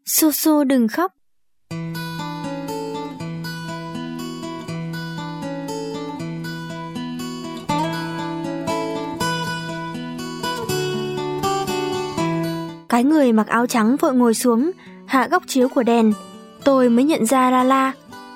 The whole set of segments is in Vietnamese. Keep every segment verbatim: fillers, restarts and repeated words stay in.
Su Su đừng khóc. Cái người mặc áo trắng vội ngồi xuống, hạ góc chiếu của đèn. Tôi mới nhận ra Lala.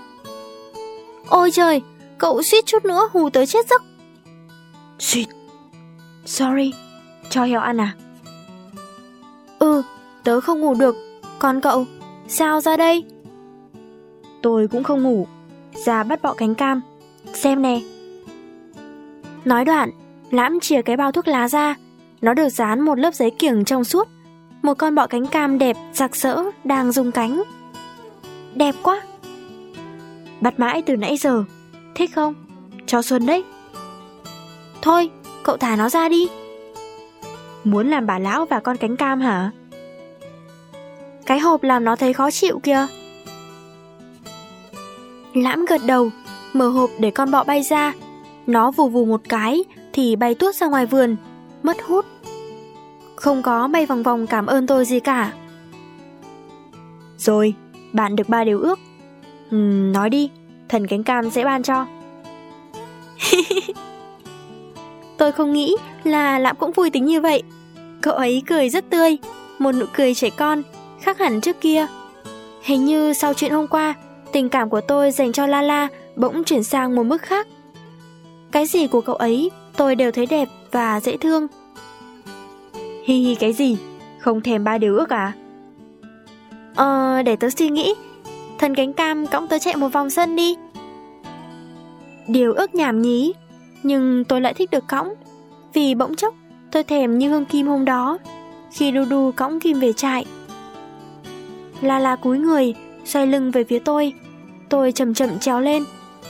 Ôi trời, cậu suýt chút nữa hù tớ chết giấc. Suýt. Sorry, cho heo ăn à? Ừ, tớ không ngủ được. Còn cậu, sao ra đây? Tôi cũng không ngủ, ra bắt bọ cánh cam. Xem nè. Nói đoạn, Lãm chìa cái bao thuốc lá ra. Nó được dán một lớp giấy kiểng trong suốt. Một con bọ cánh cam đẹp, sặc sỡ, đang rung cánh. Đẹp quá. Bắt mãi từ nãy giờ. Thích không? Cho Xuân đấy. Thôi, cậu thả nó ra đi. Muốn làm bà lão và con cánh cam hả? Cái hộp làm nó thấy khó chịu kìa. Lãm gật đầu, mở hộp để con bọ bay ra. Nó vù vù một cái thì bay tuốt ra ngoài vườn, mất hút. Không có bay vòng vòng cảm ơn tôi gì cả. Rồi, bạn được ba điều ước. uhm, Nói đi, thần cánh cam sẽ ban cho. Tôi không nghĩ là Lãm cũng vui tính như vậy. Cậu ấy cười rất tươi, một nụ cười trẻ con, khác hẳn trước kia. Hình như sau chuyện hôm qua, tình cảm của tôi dành cho Lala bỗng chuyển sang một mức khác. Cái gì của cậu ấy tôi đều thấy đẹp và dễ thương. Hi hi cái gì? Không thèm ba điều ước à? Ờ, để tớ suy nghĩ. Thần cánh cam cõng tớ chạy một vòng sân đi. Điều ước nhảm nhí, nhưng tôi lại thích được cõng. Vì bỗng chốc tôi thèm như hương Kim hôm đó, khi Đu Đu cõng Kim về trại. Lala cúi người, xoay lưng về phía tôi. Tôi chậm chậm trèo lên.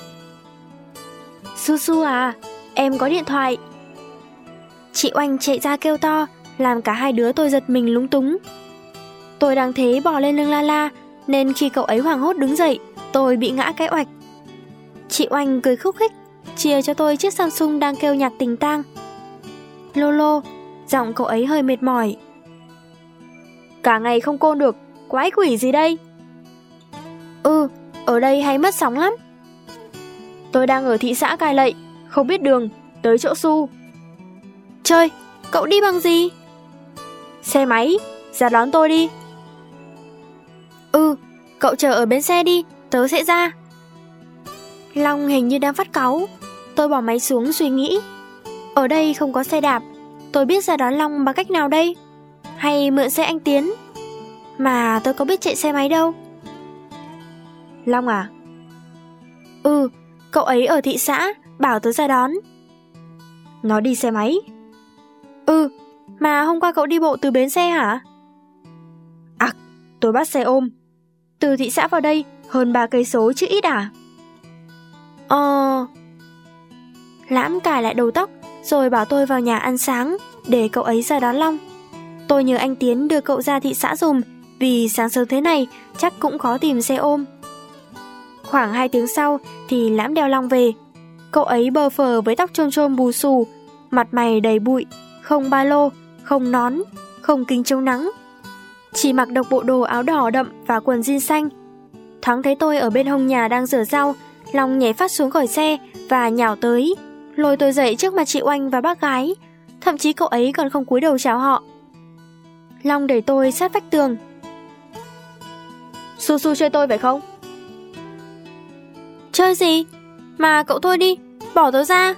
Su Su à, em có điện thoại. Chị Oanh chạy ra kêu to, làm cả hai đứa tôi giật mình lúng túng. Tôi đang thế bò lên lưng Lala, nên khi cậu ấy hoảng hốt đứng dậy, tôi bị ngã cái oạch. Chị Oanh cười khúc khích, chia cho tôi chiếc Samsung đang kêu nhạc tình tang. Lolo, giọng cậu ấy hơi mệt mỏi. Cả ngày không côn được, quái quỷ gì đây? Ừ, ở đây hay mất sóng lắm. Tôi đang ở thị xã Cai Lậy, không biết đường, tới chỗ Su. Trời, cậu đi bằng gì? Xe máy, ra đón tôi đi. Ừ, cậu chờ ở bến xe đi, tớ sẽ ra. Long hình như đang phát cáu. Tôi bỏ máy xuống suy nghĩ. Ở đây không có xe đạp, tôi biết ra đón Long bằng cách nào đây? Hay mượn xe anh Tiến? Mà tôi có biết chạy xe máy đâu. Long à? Ừ, cậu ấy ở thị xã, bảo tớ ra đón. Nó đi xe máy? Ừ, mà hôm qua cậu đi bộ từ bến xe hả? À, tôi bắt xe ôm. Từ thị xã vào đây hơn ba cây số chứ ít à? Ờ... Lãm cài lại đầu tóc, rồi bảo tôi vào nhà ăn sáng để cậu ấy ra đón Long. Tôi nhờ anh Tiến đưa cậu ra thị xã dùm, vì sáng sớm thế này chắc cũng khó tìm xe ôm. Khoảng hai tiếng sau thì Lãm đeo Long về. Cậu ấy bơ phờ với tóc chôm chôm bù xù, mặt mày đầy bụi, không ba lô, không nón, không kính chống nắng. Chỉ mặc độc bộ đồ áo đỏ đậm và quần jean xanh. Thoáng thấy tôi ở bên hông nhà đang rửa rau, Long nhảy phát xuống khỏi xe và nhào tới, lôi tôi dậy trước mặt chị Oanh và bác gái. Thậm chí cậu ấy còn không cúi đầu chào họ. Long đẩy tôi sát vách tường. Su Su chơi tôi phải không? Chơi gì? Mà cậu thôi đi, bỏ tớ ra.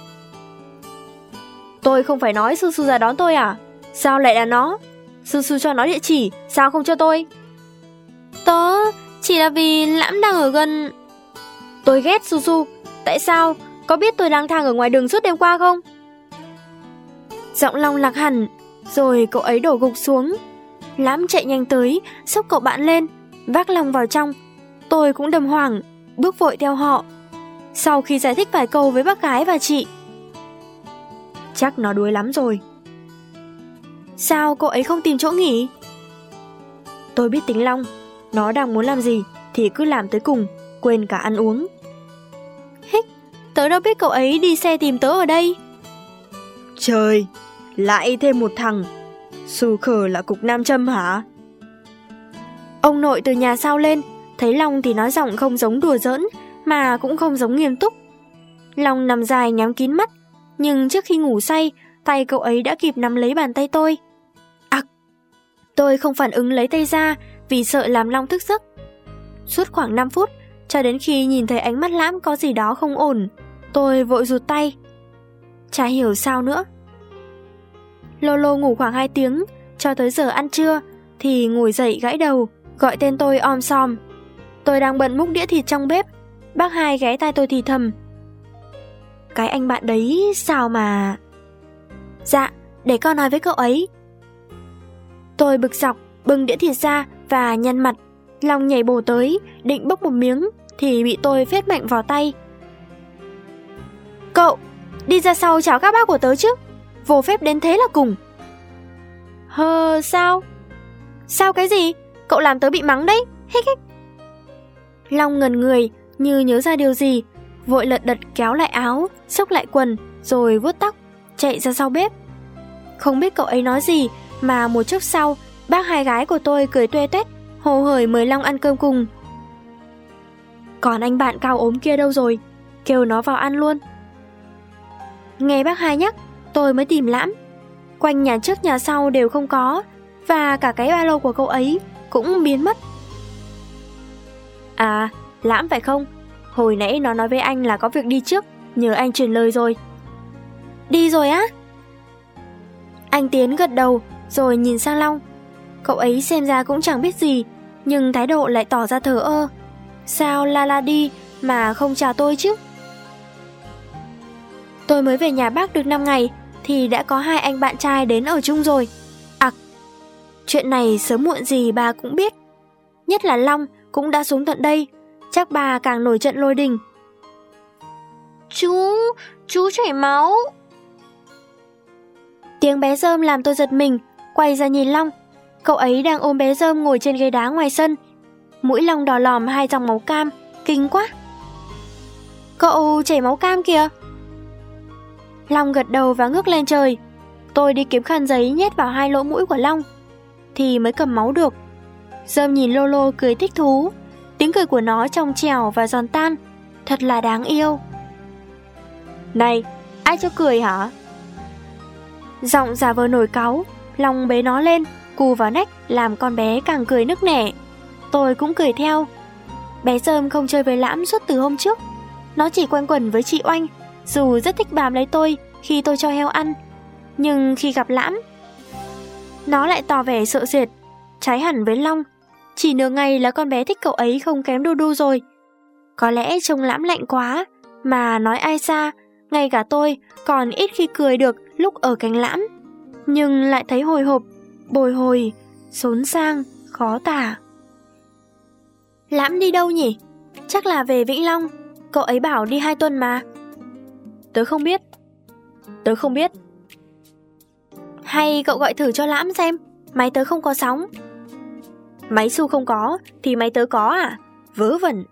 Tôi không phải nói Su Su ra đón tôi à? Sao lại là nó? Su Su cho nó địa chỉ, sao không cho tôi? Tớ chỉ là vì Lãm đang ở gần. Tôi ghét Su Su. Tại sao? Có biết tôi lang thang ở ngoài đường suốt đêm qua không? Giọng Long lạc hẳn, rồi cậu ấy đổ gục xuống. Lãm chạy nhanh tới, xốc cậu bạn lên, vác Long vào trong. Tôi cũng đầm hoảng, bước vội theo họ. Sau khi giải thích vài câu với bác gái và chị. Chắc nó đuối lắm rồi. Sao cậu ấy không tìm chỗ nghỉ? Tôi biết tính Long, nó đang muốn làm gì thì cứ làm tới cùng, quên cả ăn uống. Hích, tớ đâu biết cậu ấy đi xe tìm tớ ở đây. Trời, lại thêm một thằng. Su khờ là cục nam châm hả? Ông nội từ nhà sau lên, thấy Long thì nói giọng không giống đùa giỡn, mà cũng không giống nghiêm túc. Long nằm dài nhắm kín mắt, nhưng trước khi ngủ say, tay cậu ấy đã kịp nắm lấy bàn tay tôi. Ặc! Tôi không phản ứng lấy tay ra vì sợ làm Long thức giấc. Suốt khoảng năm phút, cho đến khi nhìn thấy ánh mắt Lãm có gì đó không ổn, tôi vội rụt tay. Chả hiểu sao nữa. Lolo ngủ khoảng hai tiếng, cho tới giờ ăn trưa, thì ngồi dậy gãi đầu, gọi tên tôi om som. Tôi đang bận múc đĩa thịt trong bếp, bác Hai ghé tai tôi thì thầm. Cái anh bạn đấy sao mà... Dạ, để con nói với cậu ấy. Tôi bực dọc, bưng đĩa thịt ra và nhăn mặt. Long nhảy bổ tới, định bốc một miếng, thì bị tôi phết mạnh vào tay. Cậu, đi ra sau chào các bác của tớ chứ, vô phép đến thế là cùng. Hờ, sao? Sao cái gì? Cậu làm tớ bị mắng đấy, hích hích. Long ngẩn người, như nhớ ra điều gì, vội lật đật kéo lại áo, xốc lại quần, rồi vuốt tóc, chạy ra sau bếp. Không biết cậu ấy nói gì, mà một chốc sau, bác Hai gái của tôi cười tuê tuét, hồ hởi mời Long ăn cơm cùng. Còn anh bạn cao ốm kia đâu rồi? Kêu nó vào ăn luôn. Nghe bác Hai nhắc, tôi mới tìm Lãm. Quanh nhà trước nhà sau đều không có, và cả cái ba lô của cậu ấy cũng biến mất. À, Lãm phải không? Hồi nãy nó nói với anh là có việc đi trước, nhờ anh truyền lời rồi. Đi rồi á? Anh Tiến gật đầu, rồi nhìn sang Long. Cậu ấy xem ra cũng chẳng biết gì, nhưng thái độ lại tỏ ra thờ ơ. Sao la la đi mà không chào tôi chứ? Tôi mới về nhà bác được năm ngày thì đã có hai anh bạn trai đến ở chung rồi. Ặc, chuyện này sớm muộn gì bà cũng biết. Nhất là Long cũng đã xuống tận đây, chắc bà càng nổi trận lôi đình. Chú, chú chảy máu. Tiếng bé Rơm làm tôi giật mình, quay ra nhìn Long. Cậu ấy đang ôm bé Rơm ngồi trên ghế đá ngoài sân. Mũi Long đỏ lòm hai dòng máu cam, kinh quá. Cậu chảy máu cam kìa. Long gật đầu và ngước lên trời. Tôi đi kiếm khăn giấy nhét vào hai lỗ mũi của Long thì mới cầm máu được. Rơm nhìn Lolo cười thích thú. Tiếng cười của nó trong trẻo và giòn tan, thật là đáng yêu. Này, ai cho cười hả? Giọng giả vờ nổi cáu, Long bế nó lên, cù vào nách làm con bé càng cười nức nẻ. Tôi cũng cười theo. Bé Rơm không chơi với Lãm suốt từ hôm trước. Nó chỉ quanh quẩn với chị Oanh, dù rất thích bám lấy tôi khi tôi cho heo ăn. Nhưng khi gặp Lãm, nó lại tỏ vẻ sợ sệt, trái hẳn với Long. Chỉ nửa ngày là con bé thích cậu ấy không kém Đu Đu rồi. Có lẽ trông Lãm lạnh quá, mà nói ai xa, ngay cả tôi còn ít khi cười được lúc ở cạnh Lãm. Nhưng lại thấy hồi hộp, bồi hồi, xốn sang, khó tả. Lãm đi đâu nhỉ? Chắc là về Vĩnh Long. Cậu ấy bảo đi hai tuần mà. Tớ không biết. Tớ không biết. Hay cậu gọi thử cho Lãm xem. Máy tớ không có sóng. Máy Su không có thì máy tớ có à? Vớ vẩn.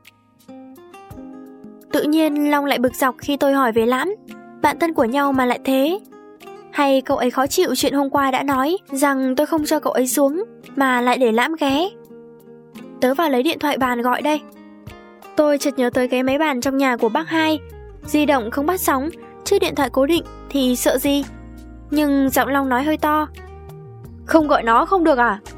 Tự nhiên Long lại bực dọc khi tôi hỏi về Lãm. Bạn thân của nhau mà lại thế. Hay cậu ấy khó chịu chuyện hôm qua đã nói rằng tôi không cho cậu ấy xuống, mà lại để Lãm ghé. Tớ vào lấy điện thoại bàn gọi đây. Tôi chợt nhớ tới cái máy bàn trong nhà của bác Hai. Di động không bắt sóng, chứ điện thoại cố định thì sợ gì. Nhưng giọng Long nói hơi to. Không gọi nó không được à?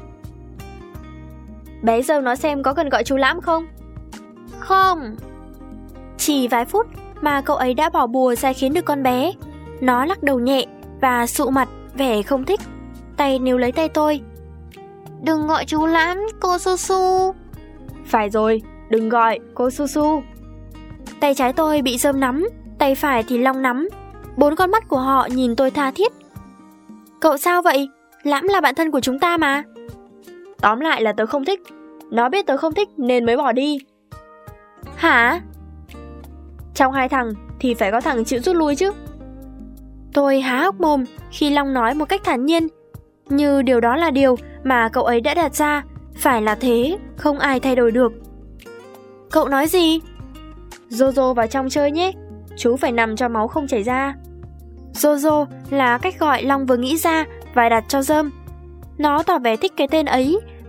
Bé Rơm nó xem có cần gọi chú Lãm không? Không. Chỉ vài phút mà cậu ấy đã bỏ bùa sai khiến được con bé. Nó lắc đầu nhẹ và sụ mặt, vẻ không thích. Tay níu lấy tay tôi. Đừng gọi chú Lãm, cô Su Su. Phải rồi, đừng gọi cô Su Su. Tay trái tôi bị Rơm nắm, tay phải thì Long nắm. Bốn con mắt của họ nhìn tôi tha thiết. Cậu sao vậy? Lãm là bạn thân của chúng ta mà. Tóm lại là tớ không thích. Nó biết tớ không thích nên mới bỏ đi. Hả? Trong hai thằng thì phải có thằng chịu rút lui chứ. Tôi há hốc mồm khi Long nói một cách thản nhiên, như điều đó là điều mà cậu ấy đã đặt ra. Phải là thế, không ai thay đổi được. Cậu nói gì? Jojo vào trong chơi nhé. Chú phải nằm cho máu không chảy ra. Jojo là cách gọi Long vừa nghĩ ra và đặt cho Rơm. Nó tỏ vẻ thích cái tên ấy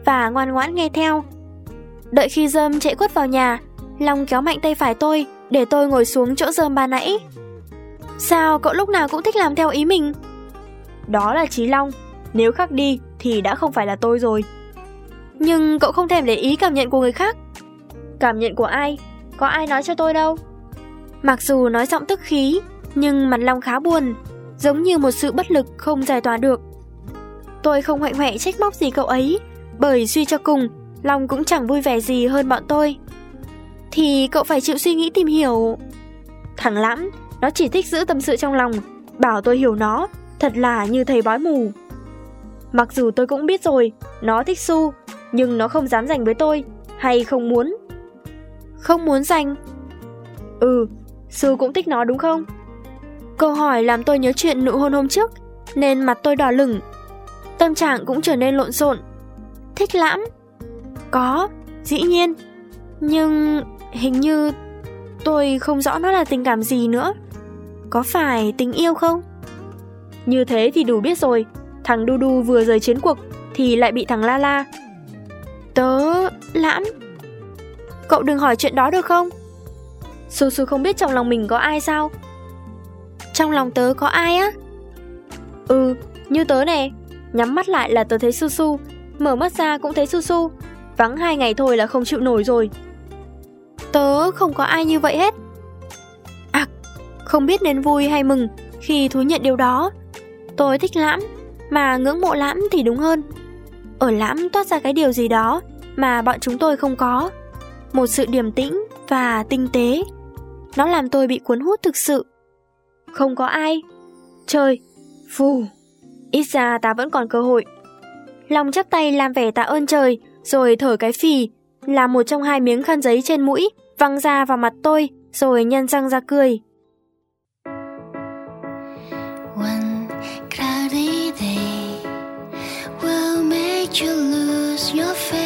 và ngoan ngoãn nghe theo. Đợi khi Rơm chạy quất vào nhà, Long kéo mạnh tay phải tôi để tôi ngồi xuống chỗ Rơm ban nãy. Sao cậu lúc nào cũng thích làm theo ý mình? Đó là Chí Long, nếu khác đi thì đã không phải là tôi rồi. Nhưng cậu không thèm để ý cảm nhận của người khác. Cảm nhận của ai? Có ai nói cho tôi đâu. Mặc dù nói giọng tức khí, nhưng mặt Long khá buồn, giống như một sự bất lực không giải tỏa được. Tôi không hoạnh hoẹ trách móc gì cậu ấy, bởi suy cho cùng, Long cũng chẳng vui vẻ gì hơn bọn tôi. Thì cậu phải chịu suy nghĩ tìm hiểu. Thằng Lãm, nó chỉ thích giữ tâm sự trong lòng, bảo tôi hiểu nó, thật là như thầy bói mù. Mặc dù tôi cũng biết rồi, nó thích Su, nhưng nó không dám giành với tôi, hay không muốn. Không muốn giành? Ừ, Su cũng thích nó đúng không? Câu hỏi làm tôi nhớ chuyện nụ hôn hôm trước, nên mặt tôi đỏ lửng. Tâm trạng cũng trở nên lộn xộn. Thích Lãm? Có, dĩ nhiên. Nhưng hình như tôi không rõ nó là tình cảm gì nữa. Có phải tình yêu không? Như thế thì đủ biết rồi. Thằng Du Du vừa rời chiến cuộc thì lại bị thằng La La. Tớ... Lãm? Cậu đừng hỏi chuyện đó được không? Su Su không biết trong lòng mình có ai sao? Trong lòng tớ có ai á? Ừ, như tớ nè. Nhắm mắt lại là tớ thấy Su Su, mở mắt ra cũng thấy Su Su. Vắng hai ngày thôi là không chịu nổi rồi. Tớ không có ai như vậy hết. À, không biết nên vui hay mừng khi thú nhận điều đó. Tôi thích Lãm, mà ngưỡng mộ Lãm thì đúng hơn. Ở Lãm toát ra cái điều gì đó mà bọn chúng tôi không có. Một sự điềm tĩnh và tinh tế. Nó làm tôi bị cuốn hút thực sự. Không có ai? Trời, phù, ít ra ta vẫn còn cơ hội. Long chắp tay làm vẻ tạ ơn trời, rồi thở cái phì, làm một trong hai miếng khăn giấy trên mũi văng ra vào mặt tôi, rồi nhăn răng ra cười. One cloudy day will make you lose your faith.